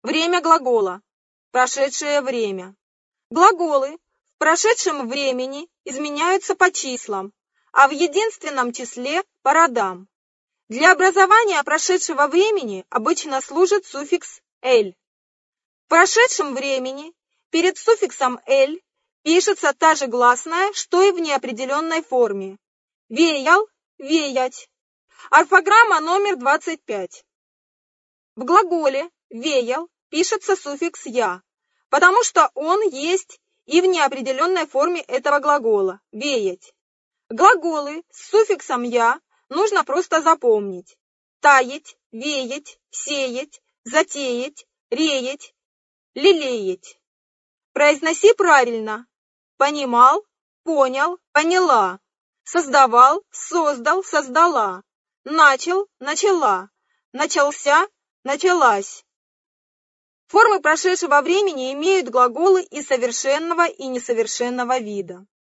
Время глагола. Прошедшее время. Глаголы в прошедшем времени изменяются по числам, а в единственном числе по родам. Для образования прошедшего времени обычно служит суффикс «эль». В прошедшем времени перед суффиксом «эль» пишется та же гласная, что и в неопределенной форме. Веял – веять. Орфограмма номер 25. В глаголе «веял» пишется суффикс «я», потому что он есть и в неопределенной форме этого глагола – «веять». Глаголы с суффиксом «я» нужно просто запомнить. Таять, веять, сеять, затеять, реять, лелеять. Произноси правильно. Понимал, понял, поняла. Создавал, создал, создала. Начал, начала. Начался, началась. Формы прошедшего времени имеют глаголы и совершенного, и несовершенного вида.